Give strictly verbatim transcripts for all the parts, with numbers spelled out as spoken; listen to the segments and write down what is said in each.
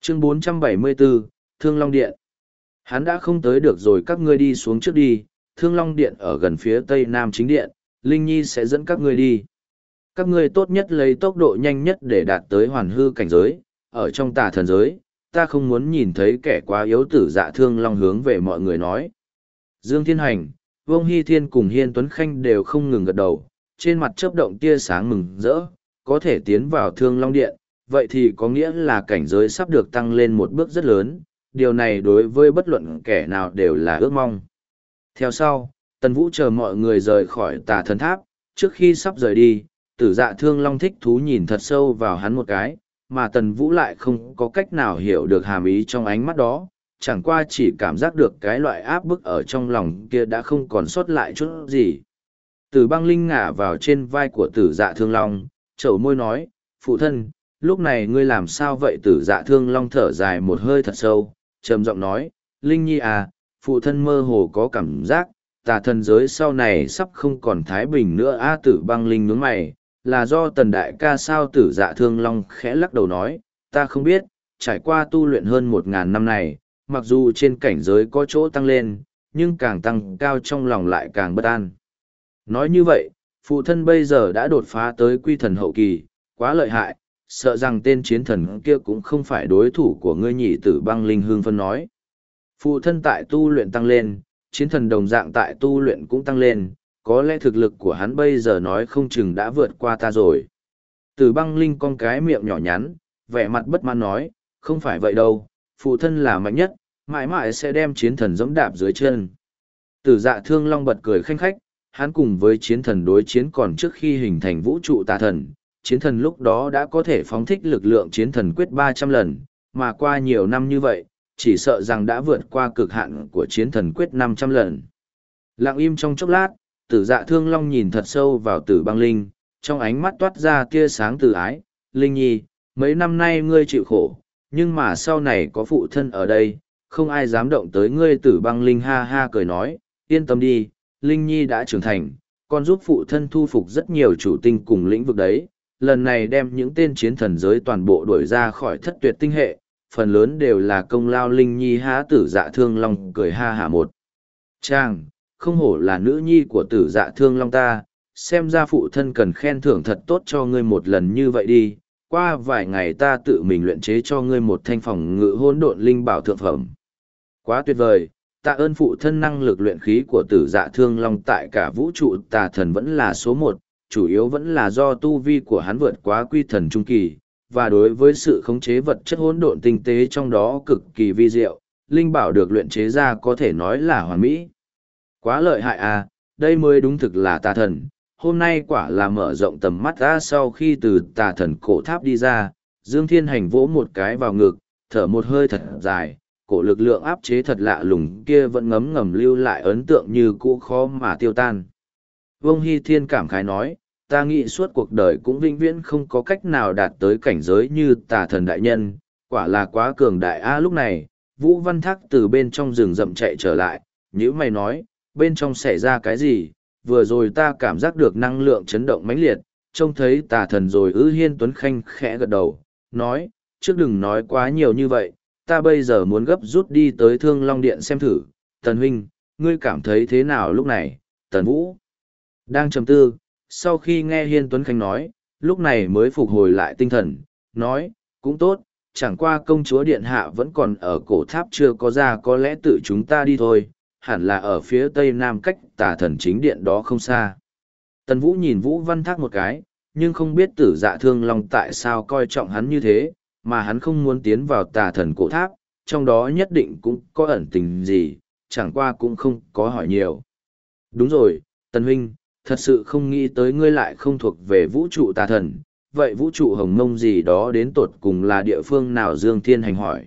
Chương bốn trăm bảy mươi bốn, Thương Long Điện. Hắn đã không tới được rồi, các ngươi đi xuống trước đi, Thương Long Điện ở gần phía tây nam chính điện, Linh Nhi sẽ dẫn các ngươi đi. Các ngươi tốt nhất lấy tốc độ nhanh nhất để đạt tới hoàn hư cảnh giới, ở trong tà thần giới, ta không muốn nhìn thấy kẻ quá yếu tử dạ Thương Long hướng về mọi người nói. Dương Thiên Hành, Vương Hy Thiên cùng Hiên Tuấn Khanh đều không ngừng gật đầu, trên mặt chớp động tia sáng mừng rỡ, có thể tiến vào Thương Long Điện, vậy thì có nghĩa là cảnh giới sắp được tăng lên một bước rất lớn, điều này đối với bất luận kẻ nào đều là ước mong. Theo sau, Tần Vũ chờ mọi người rời khỏi tà thần tháp, trước khi sắp rời đi, tử dạ Thương Long thích thú nhìn thật sâu vào hắn một cái, mà Tần Vũ lại không có cách nào hiểu được hàm ý trong ánh mắt đó, chẳng qua chỉ cảm giác được cái loại áp bức ở trong lòng kia đã không còn sót lại chút gì. Tử băng linh ngả vào trên vai của tử dạ Thương Long, chầu môi nói, phụ thân, lúc này ngươi làm sao vậy? Tử dạ Thương Long thở dài một hơi thật sâu, trầm giọng nói, Linh Nhi à, phụ thân mơ hồ có cảm giác, tà thần giới sau này sắp không còn thái bình nữa. A Tử băng linh nhướng mày, là do Tần đại ca sao? Tử dạ Thương Long khẽ lắc đầu nói, ta không biết, trải qua tu luyện hơn một ngàn năm này, mặc dù trên cảnh giới có chỗ tăng lên, nhưng càng tăng cao trong lòng lại càng bất an. Nói như vậy, phụ thân bây giờ đã đột phá tới quy thần hậu kỳ, quá lợi hại, sợ rằng tên chiến thần kia cũng không phải đối thủ của ngươi nhỉ. Tử băng linh hương phân nói. Phụ thân tại tu luyện tăng lên, chiến thần đồng dạng tại tu luyện cũng tăng lên, có lẽ thực lực của hắn bây giờ nói không chừng đã vượt qua ta rồi. Tử băng linh con cái miệng nhỏ nhắn, vẻ mặt bất mãn nói, không phải vậy đâu, phụ thân là mạnh nhất, mãi mãi sẽ đem chiến thần giẫm đạp dưới chân. Tử dạ Thương Long bật cười khanh khách, hắn cùng với chiến thần đối chiến còn trước khi hình thành vũ trụ tà thần, chiến thần lúc đó đã có thể phóng thích lực lượng chiến thần quyết ba trăm lần, mà qua nhiều năm như vậy, chỉ sợ rằng đã vượt qua cực hạn của chiến thần quyết năm trăm lần. Lặng im trong chốc lát, tử dạ Thương Long nhìn thật sâu vào tử băng linh, trong ánh mắt toát ra tia sáng từ ái, Linh Nhi, mấy năm nay ngươi chịu khổ, nhưng mà sau này có phụ thân ở đây, không ai dám động tới ngươi. Tử băng linh ha ha cười nói, yên tâm đi, Linh Nhi đã trưởng thành, còn giúp phụ thân thu phục rất nhiều chủ tinh cùng lĩnh vực đấy, lần này đem những tên chiến thần giới toàn bộ đuổi ra khỏi thất tuyệt tinh hệ, phần lớn đều là công lao Linh Nhi. Há tử dạ Thương Long cười ha hả một chàng, không hổ là nữ nhi của tử dạ Thương Long ta, xem ra phụ thân cần khen thưởng thật tốt cho ngươi một lần như vậy đi, qua vài ngày ta tự mình luyện chế cho ngươi một thanh phòng ngự hỗn độn linh bảo thượng phẩm. Quá tuyệt vời, tạ ơn phụ thân. Năng lực luyện khí của tử dạ Thương Long tại cả vũ trụ tà thần vẫn là số một, chủ yếu vẫn là do tu vi của hắn vượt quá quy thần trung kỳ, và đối với sự khống chế vật chất hỗn độn tinh tế trong đó cực kỳ vi diệu, linh bảo được luyện chế ra có thể nói là hoàn mỹ. Quá lợi hại à, đây mới đúng thực là tà thần, hôm nay quả là mở rộng tầm mắt ra. Sau khi từ tà thần cổ tháp đi ra, Dương Thiên Hành vỗ một cái vào ngực, thở một hơi thật dài, cổ lực lượng áp chế thật lạ lùng kia vẫn ngấm ngầm lưu lại ấn tượng như cũ khó mà tiêu tan. Vương Hy Thiên cảm khái nói, ta nghĩ suốt cuộc đời cũng vĩnh viễn không có cách nào đạt tới cảnh giới như tà thần đại nhân, quả là quá cường đại. A lúc này, Vũ Văn Thác từ bên trong rừng rậm chạy trở lại, nhữ mày nói, bên trong xảy ra cái gì? Vừa rồi ta cảm giác được năng lượng chấn động mãnh liệt, trông thấy tà thần rồi ư? Hiên Tuấn Khanh khẽ gật đầu, nói, trước đừng nói quá nhiều như vậy, ta bây giờ muốn gấp rút đi tới Thương Long Điện xem thử. Tần huynh, ngươi cảm thấy thế nào lúc này? Tần Vũ đang trầm tư, sau khi nghe Hiên Tuấn Khanh nói, lúc này mới phục hồi lại tinh thần, nói, cũng tốt, chẳng qua công chúa điện hạ vẫn còn ở cổ tháp chưa có ra, có lẽ tự chúng ta đi thôi, hẳn là ở phía tây nam cách tà thần chính điện đó không xa. Tần Vũ nhìn Vũ Văn Thác một cái, nhưng không biết tử dạ Thương Long tại sao coi trọng hắn như thế, mà hắn không muốn tiến vào tà thần cổ tháp, trong đó nhất định cũng có ẩn tình gì, chẳng qua cũng không có hỏi nhiều. Đúng rồi, Tần huynh, thật sự không nghĩ tới ngươi lại không thuộc về vũ trụ tà thần, vậy vũ trụ hồng mông gì đó đến tột cùng là địa phương nào? Dương Thiên Hành hỏi.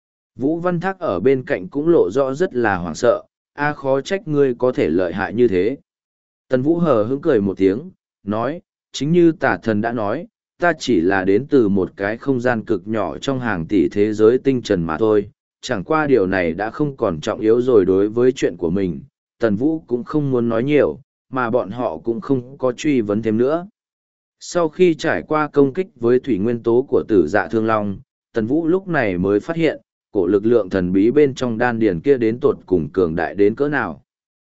Vũ Văn Thác ở bên cạnh cũng lộ rõ rất là hoảng sợ, a khó trách ngươi có thể lợi hại như thế. Tần Vũ hờ hững cười một tiếng, nói, chính như tà thần đã nói, ta chỉ là đến từ một cái không gian cực nhỏ trong hàng tỷ thế giới tinh trần mà thôi, chẳng qua điều này đã không còn trọng yếu rồi. Đối với chuyện của mình, Tần Vũ cũng không muốn nói nhiều, mà bọn họ cũng không có truy vấn thêm nữa. Sau khi trải qua công kích với thủy nguyên tố của tử dạ Thương Long, Tần Vũ lúc này mới phát hiện, cổ lực lượng thần bí bên trong đan điền kia đến tột cùng cường đại đến cỡ nào.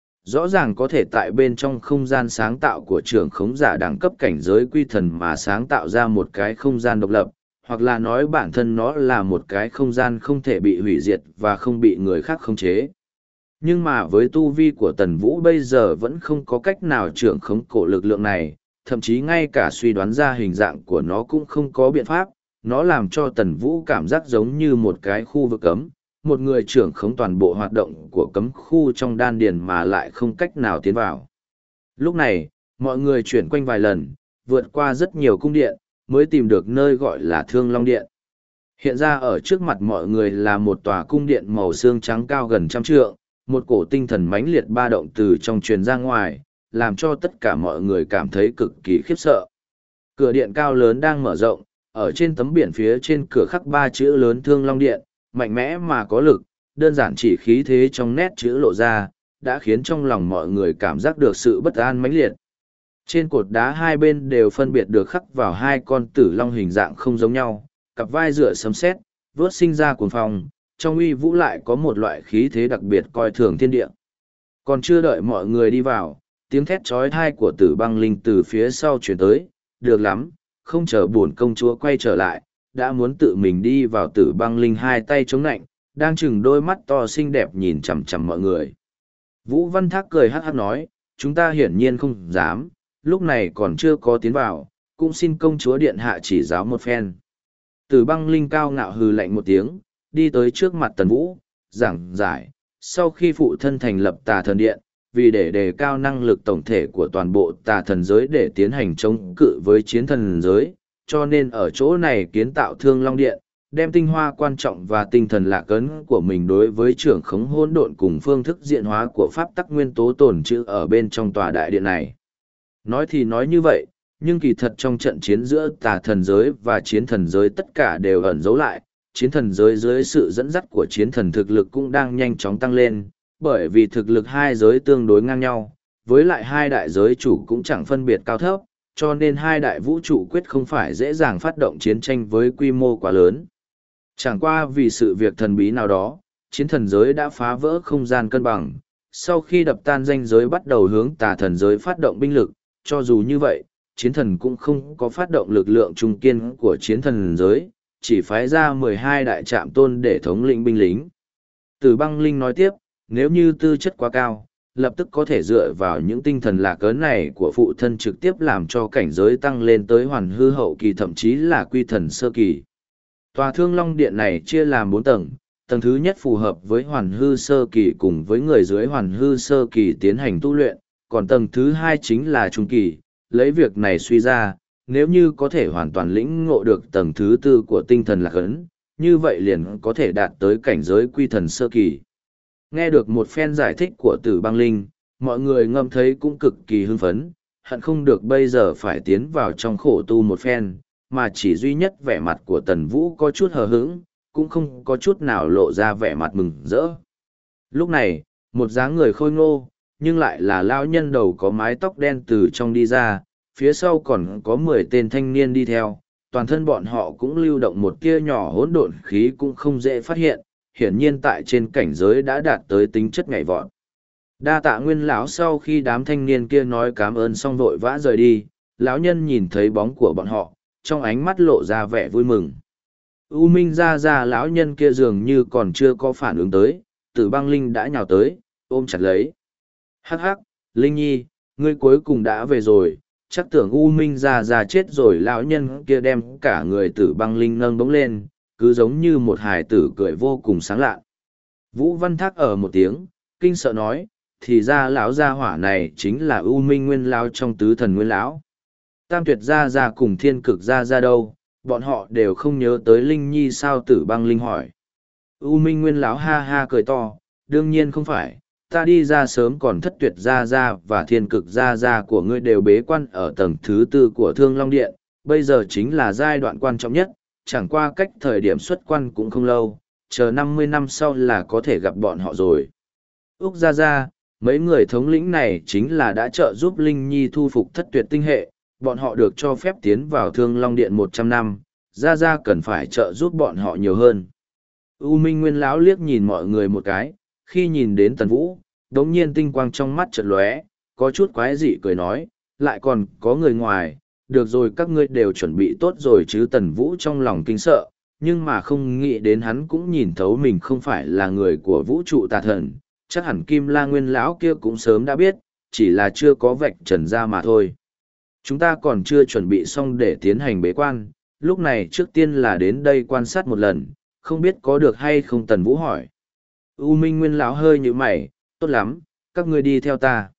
Rõ ràng có thể tại bên trong không gian sáng tạo của trưởng khống giả đẳng cấp cảnh giới quy thần mà sáng tạo ra một cái không gian độc lập, hoặc là nói bản thân nó là một cái không gian không thể bị hủy diệt và không bị người khác khống chế. Nhưng mà với tu vi của Tần Vũ bây giờ vẫn không có cách nào trưởng khống cổ lực lượng này, thậm chí ngay cả suy đoán ra hình dạng của nó cũng không có biện pháp, nó làm cho Tần Vũ cảm giác giống như một cái khu vực cấm, một người trưởng khống toàn bộ hoạt động của cấm khu trong đan điền mà lại không cách nào tiến vào. Lúc này, mọi người chuyển quanh vài lần, vượt qua rất nhiều cung điện, mới tìm được nơi gọi là Thương Long Điện. Hiện ra ở trước mặt mọi người là một tòa cung điện màu xương trắng cao gần trăm trượng, một cổ tinh thần mãnh liệt ba động từ trong truyền ra ngoài, làm cho tất cả mọi người cảm thấy cực kỳ khiếp sợ. Cửa điện cao lớn đang mở rộng, ở trên tấm biển phía trên cửa khắc ba chữ lớn Thương Long Điện, mạnh mẽ mà có lực, đơn giản chỉ khí thế trong nét chữ lộ ra, đã khiến trong lòng mọi người cảm giác được sự bất an mãnh liệt. Trên cột đá hai bên đều phân biệt được khắc vào hai con tử long hình dạng không giống nhau, cặp vai rửa sấm sét, vớt sinh ra cuồng phong, trong uy vũ lại có một loại khí thế đặc biệt coi thường thiên địa. Còn chưa đợi mọi người đi vào, tiếng thét chói tai của Tử Băng Linh từ phía sau truyền tới, được lắm, không chờ bổn công chúa quay trở lại, đã muốn tự mình đi vào. Tử Băng Linh hai tay chống nạnh, đang chừng đôi mắt to xinh đẹp nhìn chằm chằm mọi người. Vũ Văn Thác cười hắc hắc nói, chúng ta hiển nhiên không dám, lúc này còn chưa có tiến vào, cũng xin công chúa điện hạ chỉ giáo một phen. Tử Băng Linh cao ngạo hừ lạnh một tiếng, đi tới trước mặt Tần Vũ, giảng giải, sau khi phụ thân thành lập Tà Thần Điện, vì để đề cao năng lực tổng thể của toàn bộ tà thần giới để tiến hành chống cự với chiến thần giới, cho nên ở chỗ này kiến tạo Thương Long Điện, đem tinh hoa quan trọng và tinh thần lạc ấn của mình đối với trưởng khống hỗn độn cùng phương thức diện hóa của pháp tắc nguyên tố tồn trữ ở bên trong tòa đại điện này. Nói thì nói như vậy, nhưng kỳ thật trong trận chiến giữa tà thần giới và chiến thần giới tất cả đều ẩn giấu lại, chiến thần giới dưới sự dẫn dắt của chiến thần thực lực cũng đang nhanh chóng tăng lên, bởi vì thực lực hai giới tương đối ngang nhau, với lại hai đại giới chủ cũng chẳng phân biệt cao thấp, cho nên hai đại vũ trụ quyết không phải dễ dàng phát động chiến tranh với quy mô quá lớn. Chẳng qua vì sự việc thần bí nào đó, chiến thần giới đã phá vỡ không gian cân bằng, sau khi đập tan ranh giới bắt đầu hướng tà thần giới phát động binh lực, cho dù như vậy, chiến thần cũng không có phát động lực lượng trung kiên của chiến thần giới, chỉ phái ra mười hai đại trạm tôn để thống lĩnh binh lính. Tử Băng Linh nói tiếp, nếu như tư chất quá cao, lập tức có thể dựa vào những tinh thần lạc ấn này của phụ thân trực tiếp làm cho cảnh giới tăng lên tới hoàn hư hậu kỳ, thậm chí là quy thần sơ kỳ. Tòa Thương Long Điện này chia làm bốn tầng, tầng thứ nhất phù hợp với hoàn hư sơ kỳ cùng với người dưới hoàn hư sơ kỳ tiến hành tu luyện, còn tầng thứ hai chính là trung kỳ. Lấy việc này suy ra, nếu như có thể hoàn toàn lĩnh ngộ được tầng thứ tư của tinh thần lạc ấn, như vậy liền có thể đạt tới cảnh giới quy thần sơ kỳ. Nghe được một phen giải thích của Tử Băng Linh, mọi người ngâm thấy cũng cực kỳ hưng phấn, hận không được bây giờ phải tiến vào trong khổ tu một phen, mà chỉ duy nhất vẻ mặt của Tần Vũ có chút hờ hững, cũng không có chút nào lộ ra vẻ mặt mừng rỡ. Lúc này, một dáng người khôi ngô, nhưng lại là lão nhân đầu có mái tóc đen từ trong đi ra, phía sau còn có mười tên thanh niên đi theo, toàn thân bọn họ cũng lưu động một tia nhỏ hỗn độn khí cũng không dễ phát hiện, hiển nhiên tại trên cảnh giới đã đạt tới tính chất nhảy vọt. Đa tạ Nguyên lão. Sau khi đám thanh niên kia nói cảm ơn xong vội vã rời đi, lão nhân nhìn thấy bóng của bọn họ, trong ánh mắt lộ ra vẻ vui mừng. U Minh ra ra lão nhân kia dường như còn chưa có phản ứng tới, Tử Băng Linh đã nhào tới, ôm chặt lấy. Hắc hắc, Linh Nhi, ngươi cuối cùng đã về rồi, chắc tưởng U Minh ra ra chết rồi. Lão nhân kia đem cả người Tử Băng Linh nâng bỗng lên, cứ giống như một hài tử cười vô cùng sáng lạ. Vũ Văn Thác ở một tiếng, kinh sợ nói, thì ra lão gia hỏa này chính là U Minh Nguyên lão trong tứ thần Nguyên lão. Tam Tuyệt gia gia cùng Thiên Cực gia gia đâu, bọn họ đều không nhớ tới Linh Nhi sao? Tử Băng Linh hỏi. U Minh Nguyên lão ha ha cười to, đương nhiên không phải, ta đi ra sớm còn Thất Tuyệt gia gia và Thiên Cực gia gia của ngươi đều bế quan ở tầng thứ tư của Thương Long Điện, bây giờ chính là giai đoạn quan trọng nhất, chẳng qua cách thời điểm xuất quan cũng không lâu, chờ năm mươi năm sau là có thể gặp bọn họ rồi. Úc gia gia, mấy người thống lĩnh này chính là đã trợ giúp Linh Nhi thu phục Thất Tuyệt tinh hệ, bọn họ được cho phép tiến vào Thương Long Điện một trăm năm, ra ra cần phải trợ giúp bọn họ nhiều hơn. U Minh Nguyên lão liếc nhìn mọi người một cái, khi nhìn đến Tần Vũ, đống nhiên tinh quang trong mắt chợt lóe, có chút quái dị cười nói, lại còn có người ngoài, được rồi các ngươi đều chuẩn bị tốt rồi chứ. Tần Vũ trong lòng kinh sợ, nhưng mà không nghĩ đến hắn cũng nhìn thấu mình không phải là người của vũ trụ tà thần, chắc hẳn Kim La Nguyên lão kia cũng sớm đã biết, chỉ là chưa có vạch trần ra mà thôi. Chúng ta còn chưa chuẩn bị xong để tiến hành bế quan, lúc này trước tiên là đến đây quan sát một lần, không biết có được hay không. Tần Vũ hỏi. U Minh Nguyên lão hơi nhíu mày, tốt lắm, các ngươi đi theo ta.